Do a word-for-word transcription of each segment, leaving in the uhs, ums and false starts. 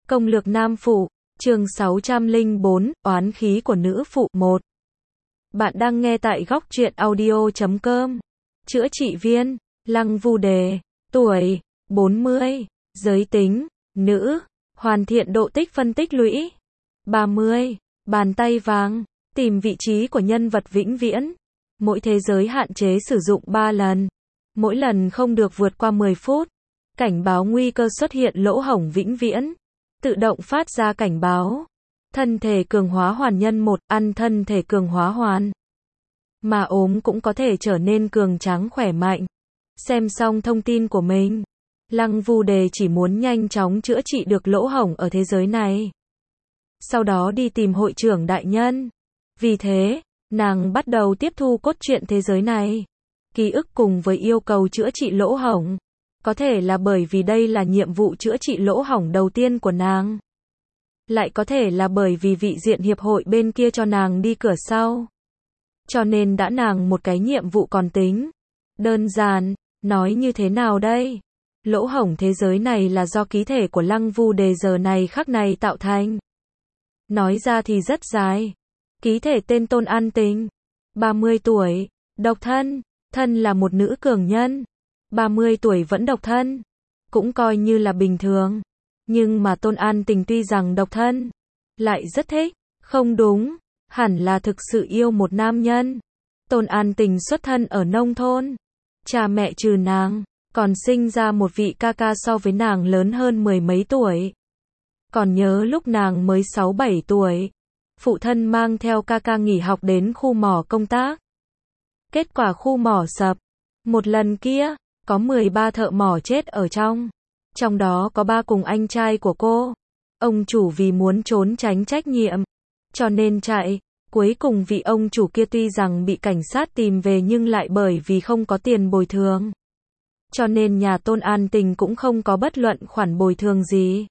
Công lược nam phụ, chương sáu trăm lẻ bốn, oán khí của nữ phụ một. Bạn đang nghe tại góc truyện audio chấm com. Chữa trị viên, Lăng Vu Đề, tuổi, bốn mươi, giới tính, nữ, hoàn thiện độ tích phân tích lũy, ba mươi, bàn tay vàng, tìm vị trí của nhân vật vĩnh viễn. Mỗi thế giới hạn chế sử dụng ba lần. Mỗi lần không được vượt qua mười phút. Cảnh báo nguy cơ xuất hiện lỗ hổng vĩnh viễn. Tự động phát ra cảnh báo. Thân thể cường hóa hoàn nhân một, ăn thân thể cường hóa hoàn. Mà ốm cũng có thể trở nên cường tráng khỏe mạnh. Xem xong thông tin của mình, Lăng Vu Đề chỉ muốn nhanh chóng chữa trị được lỗ hổng ở thế giới này. Sau đó đi tìm hội trưởng đại nhân. Vì thế, nàng bắt đầu tiếp thu cốt truyện thế giới này. Ký ức cùng với yêu cầu chữa trị lỗ hổng. Có thể là bởi vì đây là nhiệm vụ chữa trị lỗ hổng đầu tiên của nàng. Lại có thể là bởi vì vị diện hiệp hội bên kia cho nàng đi cửa sau. Cho nên đã nàng một cái nhiệm vụ còn tính. Đơn giản, nói như thế nào đây? Lỗ hổng thế giới này là do ký thể của Lăng Vu Đề giờ này khắc này tạo thành. Nói ra thì rất dài. Ký thể tên Tôn An Tình, ba mươi tuổi, độc thân, thân là một nữ cường nhân, ba mươi tuổi vẫn độc thân, cũng coi như là bình thường. Nhưng mà Tôn An Tình tuy rằng độc thân, lại rất thích, không đúng, hẳn là thực sự yêu một nam nhân. Tôn An Tình xuất thân ở nông thôn, cha mẹ trừ nàng, còn sinh ra một vị ca ca so với nàng lớn hơn mười mấy tuổi. Còn nhớ lúc nàng mới sáu bảy tuổi, phụ thân mang theo ca ca nghỉ học đến khu mỏ công tác. Kết quả khu mỏ sập. Một lần kia, có mười ba thợ mỏ chết ở trong. Trong đó có ba cùng anh trai của cô. Ông chủ vì muốn trốn tránh trách nhiệm, cho nên chạy. Cuối cùng vị ông chủ kia tuy rằng bị cảnh sát tìm về nhưng lại bởi vì không có tiền bồi thường. Cho nên nhà Tôn An Tình cũng không có bất luận khoản bồi thường gì.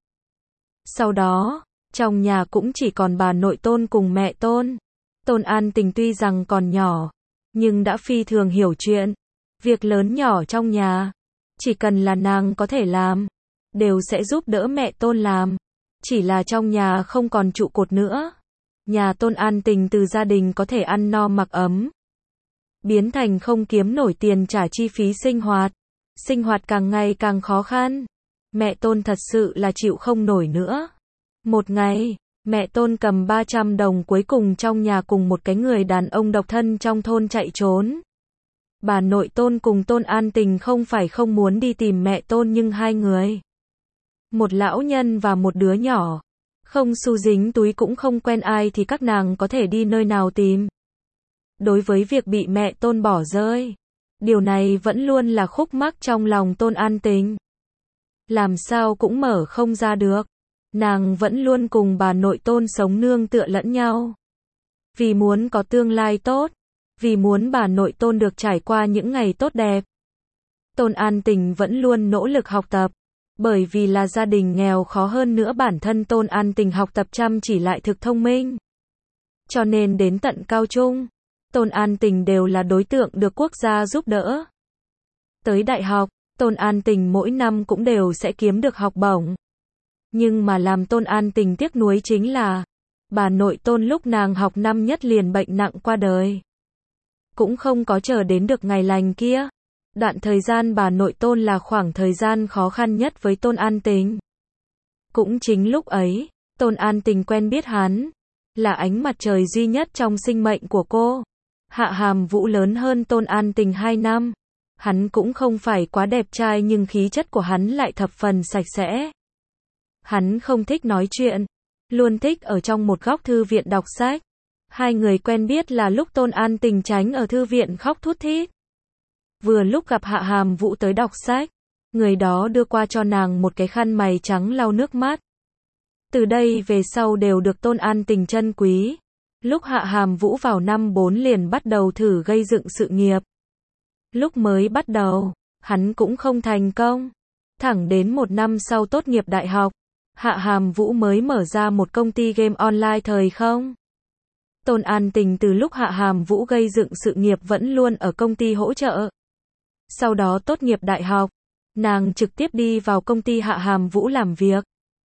Sau đó, trong nhà cũng chỉ còn bà nội Tôn cùng mẹ Tôn. Tôn An Tình tuy rằng còn nhỏ, nhưng đã phi thường hiểu chuyện. Việc lớn nhỏ trong nhà, chỉ cần là nàng có thể làm, đều sẽ giúp đỡ mẹ Tôn làm. Chỉ là trong nhà không còn trụ cột nữa. Nhà Tôn An Tình từ gia đình có thể ăn no mặc ấm, biến thành không kiếm nổi tiền trả chi phí sinh hoạt. Sinh hoạt càng ngày càng khó khăn. Mẹ Tôn thật sự là chịu không nổi nữa. Một ngày, mẹ Tôn cầm ba trăm đồng cuối cùng trong nhà cùng một cái người đàn ông độc thân trong thôn chạy trốn. Bà nội Tôn cùng Tôn An Tình không phải không muốn đi tìm mẹ Tôn nhưng hai người, một lão nhân và một đứa nhỏ, không xu dính túi cũng không quen ai thì các nàng có thể đi nơi nào tìm. Đối với việc bị mẹ Tôn bỏ rơi, điều này vẫn luôn là khúc mắc trong lòng Tôn An Tình. Làm sao cũng mở không ra được. Nàng vẫn luôn cùng bà nội Tôn sống nương tựa lẫn nhau. Vì muốn có tương lai tốt. Vì muốn bà nội Tôn được trải qua những ngày tốt đẹp. Tôn An Tình vẫn luôn nỗ lực học tập. Bởi vì là gia đình nghèo khó hơn nữa bản thân Tôn An Tình học tập chăm chỉ lại thực thông minh. Cho nên đến tận cao trung, Tôn An Tình đều là đối tượng được quốc gia giúp đỡ. Tới đại học, Tôn An Tình mỗi năm cũng đều sẽ kiếm được học bổng. Nhưng mà làm Tôn An Tình tiếc nuối chính là, bà nội Tôn lúc nàng học năm nhất liền bệnh nặng qua đời. Cũng không có chờ đến được ngày lành kia. Đoạn thời gian bà nội Tôn là khoảng thời gian khó khăn nhất với Tôn An Tình. Cũng chính lúc ấy, Tôn An Tình quen biết hắn, là ánh mặt trời duy nhất trong sinh mệnh của cô. Hạ Hàm Vũ lớn hơn Tôn An Tình hai năm. Hắn cũng không phải quá đẹp trai nhưng khí chất của hắn lại thập phần sạch sẽ. Hắn không thích nói chuyện, luôn thích ở trong một góc thư viện đọc sách. Hai người quen biết là lúc Tôn An Tình tránh ở thư viện khóc thút thít. Vừa lúc gặp Hạ Hàm Vũ tới đọc sách, người đó đưa qua cho nàng một cái khăn mày trắng lau nước mắt. Từ đây về sau đều được Tôn An Tình trân quý. Lúc Hạ Hàm Vũ vào năm bốn liền bắt đầu thử gây dựng sự nghiệp. Lúc mới bắt đầu, hắn cũng không thành công. Thẳng đến một năm sau tốt nghiệp đại học, Hạ Hàm Vũ mới mở ra một công ty game online thời không. Tôn An Tình từ lúc Hạ Hàm Vũ gây dựng sự nghiệp vẫn luôn ở công ty hỗ trợ. Sau đó tốt nghiệp đại học, nàng trực tiếp đi vào công ty Hạ Hàm Vũ làm việc.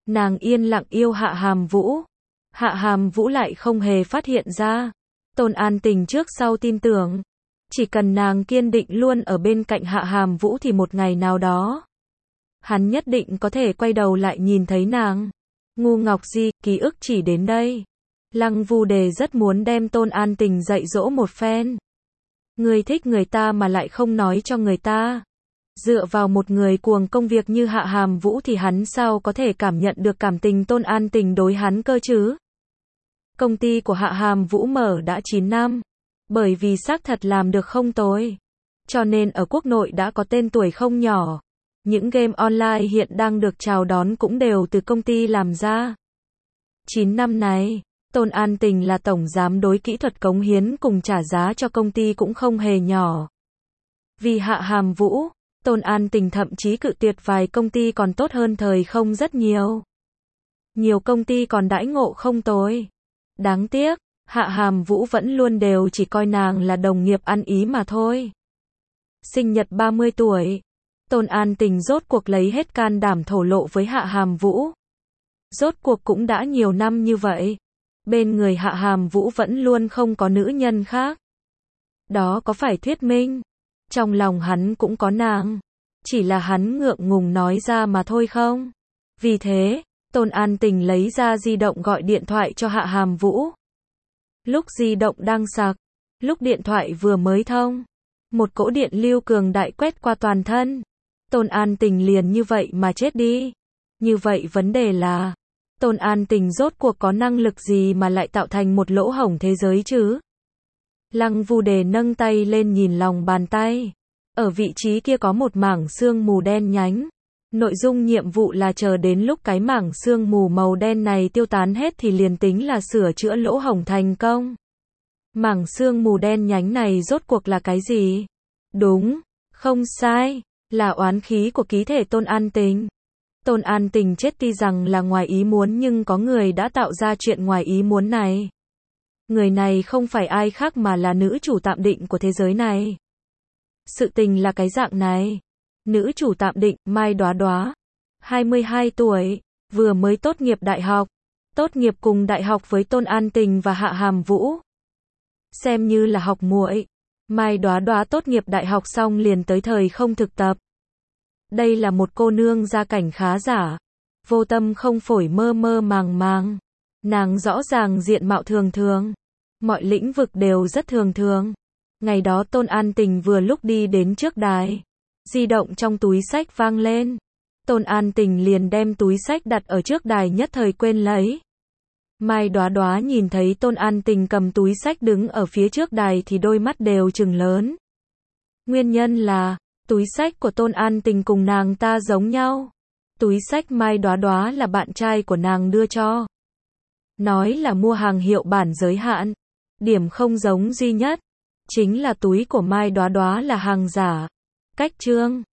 Nàng yên lặng yêu Hạ Hàm Vũ. Hạ Hàm Vũ lại không hề phát hiện ra. Tôn An Tình trước sau tin tưởng. Chỉ cần nàng kiên định luôn ở bên cạnh Hạ Hàm Vũ thì một ngày nào đó, hắn nhất định có thể quay đầu lại nhìn thấy nàng. Ngu ngọc gì, ký ức chỉ đến đây. Lăng Vu Đề rất muốn đem Tôn An Tình dạy dỗ một phen. Người thích người ta mà lại không nói cho người ta. Dựa vào một người cuồng công việc như Hạ Hàm Vũ thì hắn sao có thể cảm nhận được cảm tình Tôn An Tình đối hắn cơ chứ? Công ty của Hạ Hàm Vũ mở đã chín năm. Bởi vì xác thật làm được không tồi. Cho nên ở quốc nội đã có tên tuổi không nhỏ. Những game online hiện đang được chào đón cũng đều từ công ty làm ra. chín năm này, Tôn An Tình là tổng giám đối kỹ thuật cống hiến cùng trả giá cho công ty cũng không hề nhỏ. Vì Hạ Hàm Vũ, Tôn An Tình thậm chí cự tuyệt vài công ty còn tốt hơn thời không rất nhiều. Nhiều công ty còn đãi ngộ không tồi. Đáng tiếc, Hạ Hàm Vũ vẫn luôn đều chỉ coi nàng là đồng nghiệp ăn ý mà thôi. Sinh nhật ba mươi tuổi, Tôn An Tình rốt cuộc lấy hết can đảm thổ lộ với Hạ Hàm Vũ. Rốt cuộc cũng đã nhiều năm như vậy. Bên người Hạ Hàm Vũ vẫn luôn không có nữ nhân khác. Đó có phải thuyết minh trong lòng hắn cũng có nàng, chỉ là hắn ngượng ngùng nói ra mà thôi không? Vì thế, Tôn An Tình lấy ra di động gọi điện thoại cho Hạ Hàm Vũ. Lúc di động đang sạc, lúc điện thoại vừa mới thông, một cỗ điện lưu cường đại quét qua toàn thân. Tôn An Tình liền như vậy mà chết đi. Như vậy vấn đề là, Tôn An Tình rốt cuộc có năng lực gì mà lại tạo thành một lỗ hổng thế giới chứ? Lăng Vu Đề nâng tay lên nhìn lòng bàn tay. Ở vị trí kia có một mảng sương mù đen nhánh. Nội dung nhiệm vụ là chờ đến lúc cái mảng sương mù màu đen này tiêu tán hết thì liền tính là sửa chữa lỗ hổng thành công. Mảng sương mù đen nhánh này rốt cuộc là cái gì? Đúng, không sai, là oán khí của ký thể Tôn An Tình. Tôn An Tình chết tuy rằng là ngoài ý muốn nhưng có người đã tạo ra chuyện ngoài ý muốn này. Người này không phải ai khác mà là nữ chủ tạm định của thế giới này. Sự tình là cái dạng này. Nữ chủ tạm định, Mai Đóa Đóa, hai mươi hai tuổi, vừa mới tốt nghiệp đại học. Tốt nghiệp cùng đại học với Tôn An Tình và Hạ Hàm Vũ. Xem như là học muội. Mai Đóa Đóa tốt nghiệp đại học xong liền tới thời không thực tập. Đây là một cô nương gia cảnh khá giả. Vô tâm không phổi mơ mơ màng màng. Nàng rõ ràng diện mạo thường thường. Mọi lĩnh vực đều rất thường thường. Ngày đó Tôn An Tình vừa lúc đi đến trước đài. Di động trong túi sách vang lên. Tôn An Tình liền đem túi sách đặt ở trước đài nhất thời quên lấy. Mai Đóa Đóa nhìn thấy Tôn An Tình cầm túi sách đứng ở phía trước đài thì đôi mắt đều trừng lớn. Nguyên nhân là, túi sách của Tôn An Tình cùng nàng ta giống nhau. Túi sách Mai Đóa Đóa là bạn trai của nàng đưa cho. Nói là mua hàng hiệu bản giới hạn. Điểm không giống duy nhất chính là túi của Mai Đóa Đóa là hàng giả. Cách trương